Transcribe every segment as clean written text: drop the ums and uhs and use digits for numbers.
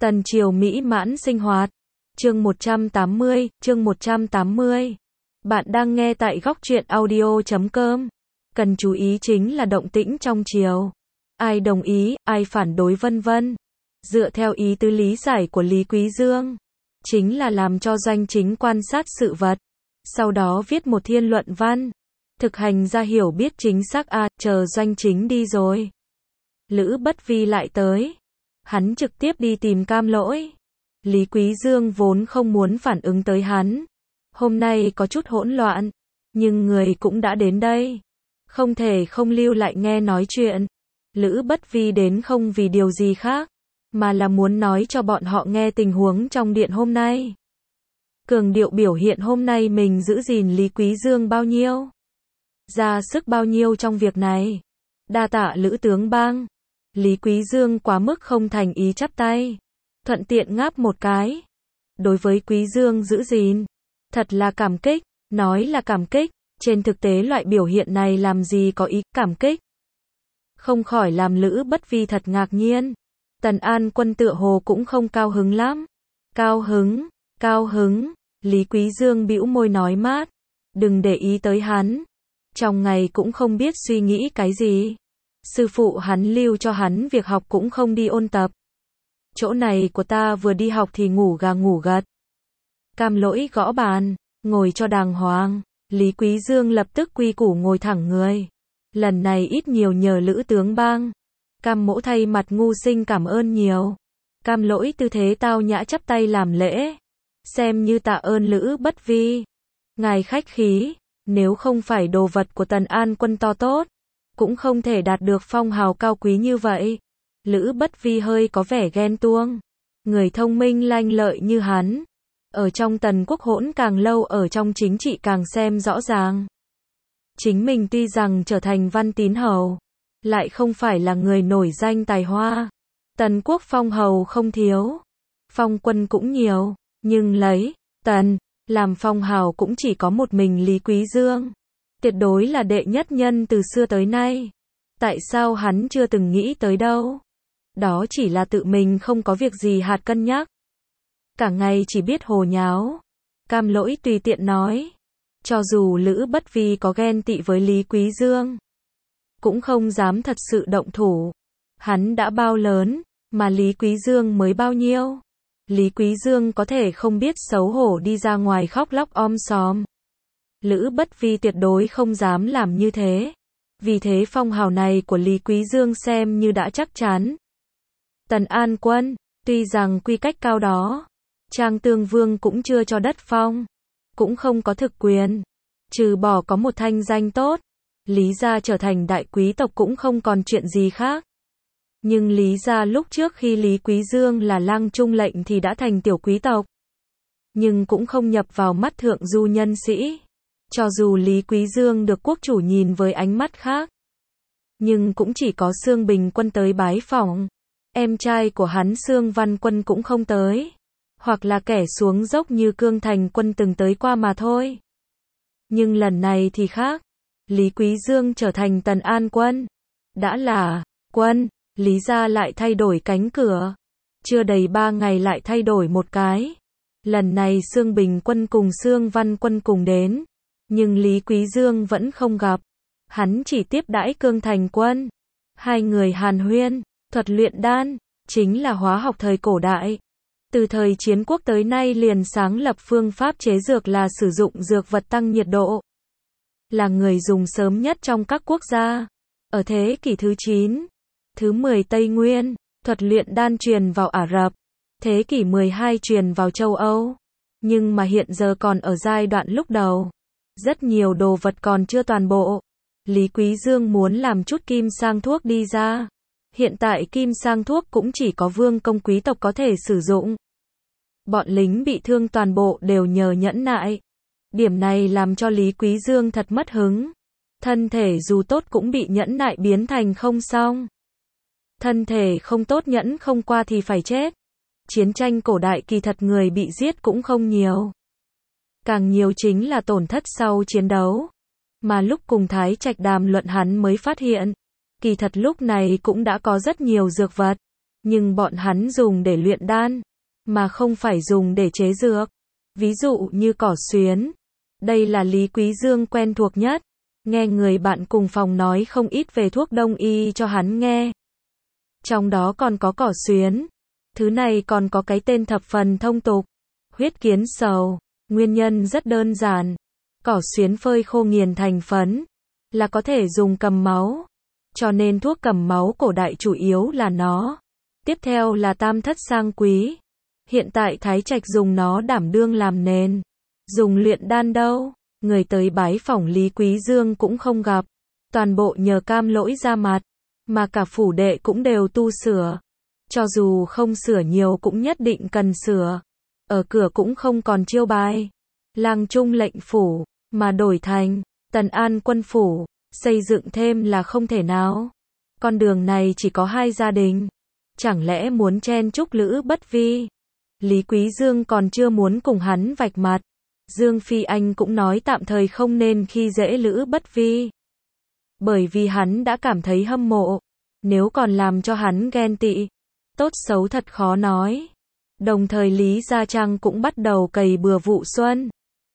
Tần triều mỹ mãn sinh hoạt. Chương 180. Bạn đang nghe tại góc truyện audio.com. Cần chú ý chính là động tĩnh trong triều. Ai đồng ý, ai phản đối vân vân. Dựa theo ý tứ lý giải của Lý Quý Dương, chính là làm cho Doanh Chính quan sát sự vật, sau đó viết một thiên luận văn, thực hành ra hiểu biết chính xác. Chờ Doanh Chính đi rồi, Lữ Bất Vi lại tới. Hắn trực tiếp đi tìm Cam Lỗi. Lý Quý Dương vốn không muốn phản ứng tới hắn. Hôm nay có chút hỗn loạn, nhưng người cũng đã đến đây, không thể không lưu lại nghe nói chuyện. Lữ Bất Vi đến không vì điều gì khác, mà là muốn nói cho bọn họ nghe tình huống trong điện hôm nay. Cường điệu biểu hiện hôm nay mình giữ gìn Lý Quý Dương bao nhiêu, ra sức bao nhiêu trong việc này. Đa tạ Lữ tướng bang. Lý Quý Dương quá mức không thành ý chắp tay, thuận tiện ngáp một cái. Đối với Quý Dương giữ gìn, thật là cảm kích. Nói là cảm kích, trên thực tế loại biểu hiện này làm gì có ý cảm kích. Không khỏi làm Lữ Bất Vi thật ngạc nhiên. Tần An Quân tựa hồ cũng không cao hứng lắm. Cao hứng. Lý Quý Dương bĩu môi nói mát. Đừng để ý tới hắn. Trong ngày cũng không biết suy nghĩ cái gì. Sư phụ hắn lưu cho hắn việc học cũng không đi ôn tập. Chỗ này của ta vừa đi học thì ngủ gà ngủ gật. Cam Lỗi gõ bàn, ngồi cho đàng hoàng. Lý Quý Dương lập tức quy củ ngồi thẳng người. Lần này ít nhiều nhờ Lữ tướng bang. Cam Mỗ thay mặt ngu sinh cảm ơn nhiều. Cam Lỗi tư thế tao nhã chắp tay làm lễ, xem như tạ ơn Lữ Bất Vi. Ngài khách khí, nếu không phải đồ vật của Tần An Quân to tốt, cũng không thể đạt được phong hào cao quý như vậy. Lữ Bất Vi hơi có vẻ ghen tuông. Người thông minh lanh lợi như hắn, ở trong Tần quốc hỗn càng lâu, ở trong chính trị càng xem rõ ràng. Chính mình tuy rằng trở thành văn tín hầu, lại không phải là người nổi danh tài hoa. Tần quốc phong hầu không thiếu, phong quân cũng nhiều, nhưng lấy Tần làm phong hào cũng chỉ có một mình Lý Quý Dương. Tuyệt đối là đệ nhất nhân từ xưa tới nay. Tại sao hắn chưa từng nghĩ tới đâu? Đó chỉ là tự mình không có việc gì hạt cân nhắc. Cả ngày chỉ biết hồ nháo. Cam Lỗi tùy tiện nói. Cho dù Lữ Bất Vi có ghen tị với Lý Quý Dương, cũng không dám thật sự động thủ. Hắn đã bao lớn, mà Lý Quý Dương mới bao nhiêu? Lý Quý Dương có thể không biết xấu hổ đi ra ngoài khóc lóc om sòm. Lữ Bất Vi tuyệt đối không dám làm như thế. Vì thế phong hào này của Lý Quý Dương xem như đã chắc chắn. Tần An Quân, tuy rằng quy cách cao đó, Trang Tương Vương cũng chưa cho đất phong, cũng không có thực quyền. Trừ bỏ có một thanh danh tốt, Lý gia trở thành đại quý tộc cũng không còn chuyện gì khác. Nhưng Lý gia lúc trước khi Lý Quý Dương là lang trung lệnh thì đã thành tiểu quý tộc, nhưng cũng không nhập vào mắt thượng du nhân sĩ. Cho dù Lý Quý Dương được quốc chủ nhìn với ánh mắt khác, nhưng cũng chỉ có Xương Bình Quân tới bái phỏng. Em trai của hắn Xương Văn Quân cũng không tới, hoặc là kẻ xuống dốc như Cương Thành Quân từng tới qua mà thôi. Nhưng lần này thì khác. Lý Quý Dương trở thành Tần An Quân. Đã là quân, Lý gia lại thay đổi cánh cửa. Chưa đầy 3 ngày lại thay đổi một cái. Lần này Xương Bình Quân cùng Xương Văn Quân cùng đến, nhưng Lý Quý Dương vẫn không gặp. Hắn chỉ tiếp đãi Cương Thành Quân. Hai người hàn huyên, thuật luyện đan, chính là hóa học thời cổ đại. Từ thời chiến quốc tới nay liền sáng lập phương pháp chế dược là sử dụng dược vật tăng nhiệt độ. Là người dùng sớm nhất trong các quốc gia. Ở thế kỷ thứ 9, thứ 10 Tây Nguyên, thuật luyện đan truyền vào Ả Rập. Thế kỷ 12 truyền vào châu Âu. Nhưng mà hiện giờ còn ở giai đoạn lúc đầu. Rất nhiều đồ vật còn chưa toàn bộ. Lý Quý Dương muốn làm chút kim sang thuốc đi ra. Hiện tại kim sang thuốc cũng chỉ có vương công quý tộc có thể sử dụng. Bọn lính bị thương toàn bộ đều nhờ nhẫn nại. Điểm này làm cho Lý Quý Dương thật mất hứng. Thân thể dù tốt cũng bị nhẫn nại biến thành không xong. Thân thể không tốt nhẫn không qua thì phải chết. Chiến tranh cổ đại kỳ thật người bị giết cũng không nhiều. Càng nhiều chính là tổn thất sau chiến đấu. Mà lúc cùng Thái Trạch đàm luận hắn mới phát hiện, kỳ thật lúc này cũng đã có rất nhiều dược vật. nhưng bọn hắn dùng để luyện đan, mà không phải dùng để chế dược. Ví dụ như cỏ xuyến. Đây là Lý Quý Dương quen thuộc nhất. Nghe người bạn cùng phòng nói không ít về thuốc đông y cho hắn nghe. Trong đó còn có cỏ xuyến. Thứ này còn có cái tên thập phần thông tục. Huyết kiến sầu. Nguyên nhân rất đơn giản. Cỏ xuyến phơi khô nghiền thành phấn là có thể dùng cầm máu. Cho nên thuốc cầm máu cổ đại chủ yếu là nó. Tiếp theo là tam thất sang quý. Hiện tại Thái Trạch dùng nó đảm đương làm nền. Dùng luyện đan đâu? Người tới bái phỏng Lý Quý Dương cũng không gặp. Toàn bộ nhờ Cam Lỗi ra mặt. Mà cả phủ đệ cũng đều tu sửa. Cho dù không sửa nhiều cũng nhất định cần sửa. Ở cửa cũng không còn chiêu bài Lang Trung lệnh phủ, mà đổi thành Tần An quân phủ. Xây dựng thêm là không thể nào. Con đường này chỉ có hai gia đình. Chẳng lẽ muốn chen chúc Lữ Bất Vi? Lý Quý Dương còn chưa muốn cùng hắn vạch mặt. Dương Phi Anh cũng nói tạm thời không nên khi dễ Lữ Bất Vi. Bởi vì hắn đã cảm thấy hâm mộ. Nếu còn làm cho hắn ghen tị, tốt xấu thật khó nói. Đồng thời Lý Gia Trang cũng bắt đầu cày bừa vụ xuân.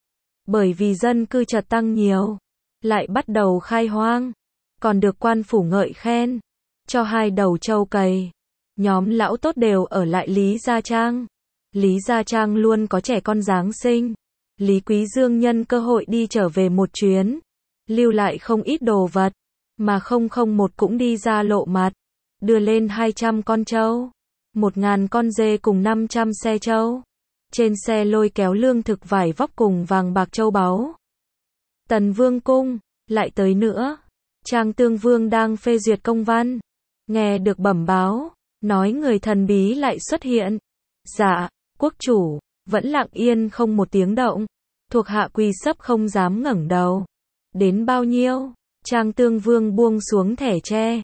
Bởi vì dân cư chợt tăng nhiều, lại bắt đầu khai hoang. Còn được quan phủ ngợi khen. Cho 2 đầu trâu cày. Nhóm lão tốt đều ở lại Lý Gia Trang. Lý Gia Trang luôn có trẻ con Giáng sinh. Lý Quý Dương nhân cơ hội đi trở về một chuyến. Lưu lại không ít đồ vật. Mà 001 cũng đi ra lộ mặt. Đưa lên 200 con trâu. 1000 con dê cùng 500 xe trâu. Trên xe lôi kéo lương thực vải vóc cùng vàng bạc châu báu. Tần Vương cung, lại tới nữa. Trang Tương Vương đang phê duyệt công văn. Nghe được bẩm báo, nói người thần bí lại xuất hiện. Dạ, quốc chủ, vẫn lặng yên không một tiếng động. Thuộc hạ quỳ sấp không dám ngẩng đầu. Đến bao nhiêu? Trang Tương Vương buông xuống thẻ tre.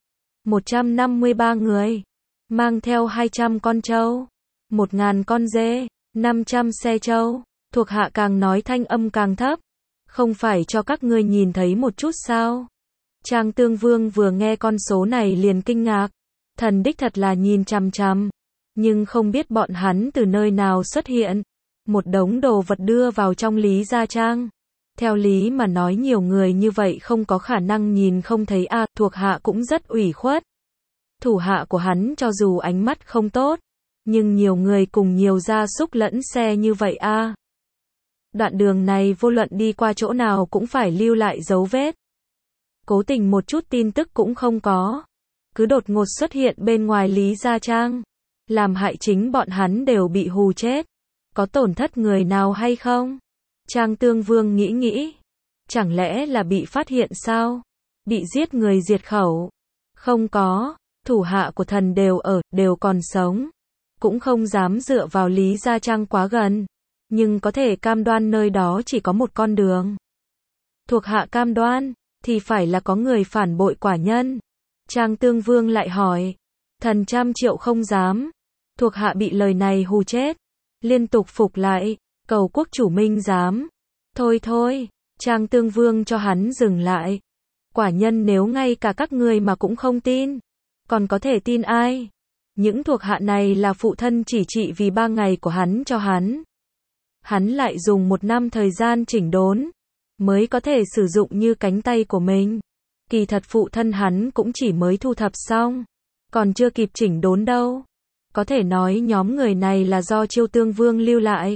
153 người. Mang theo 200 con trâu. 1000 con dê. 500 xe trâu. Thuộc hạ càng nói thanh âm càng thấp. Không phải cho các ngươi nhìn thấy một chút sao? Trang Tương Vương vừa nghe con số này liền kinh ngạc. Thần đích thật là nhìn chằm chằm. Nhưng không biết bọn hắn từ nơi nào xuất hiện. Một đống đồ vật đưa vào trong Lý Gia Trang. Theo lý mà nói nhiều người như vậy không có khả năng nhìn không thấy a. Thuộc hạ cũng rất ủy khuất. Thủ hạ của hắn cho dù ánh mắt không tốt, nhưng nhiều người cùng nhiều gia súc lẫn xe như vậy a. Đoạn đường này vô luận đi qua chỗ nào cũng phải lưu lại dấu vết. Cố tình một chút tin tức cũng không có. Cứ đột ngột xuất hiện bên ngoài Lý Gia Trang. Làm hại chính bọn hắn đều bị hù chết. Có tổn thất người nào hay không? Trang Tương Vương nghĩ. Chẳng lẽ là bị phát hiện sao? Bị giết người diệt khẩu? Không có. Thủ hạ của thần đều còn sống. Cũng không dám dựa vào Lý Gia Trang quá gần. Nhưng có thể cam đoan nơi đó chỉ có một con đường. Thuộc hạ cam đoan, thì phải là có người phản bội quả nhân. Trang Tương Vương lại hỏi. Thần 100 triệu không dám. Thuộc hạ bị lời này hù chết. Liên tục phục lại. Cầu quốc chủ minh dám. Thôi. Trang Tương Vương cho hắn dừng lại. Quả nhân nếu ngay cả các ngươi mà cũng không tin. Còn có thể tin ai? Những thuộc hạ này là phụ thân chỉ trị vì 3 ngày của hắn cho hắn. Hắn lại dùng 1 năm thời gian chỉnh đốn. Mới có thể sử dụng như cánh tay của mình. Kỳ thật phụ thân hắn cũng chỉ mới thu thập xong. Còn chưa kịp chỉnh đốn đâu. Có thể nói nhóm người này là do Chiêu Tương Vương lưu lại.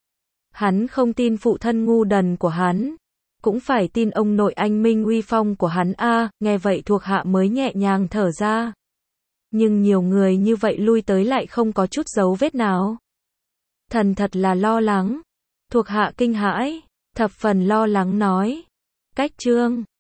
Hắn không tin phụ thân ngu đần của hắn. Cũng phải tin ông nội anh minh uy phong của hắn a. Nghe vậy thuộc hạ mới nhẹ nhàng thở ra. Nhưng nhiều người như vậy lui tới lại không có chút dấu vết nào. Thần thật là lo lắng. Thuộc hạ kinh hãi, thập phần lo lắng nói. Cách chương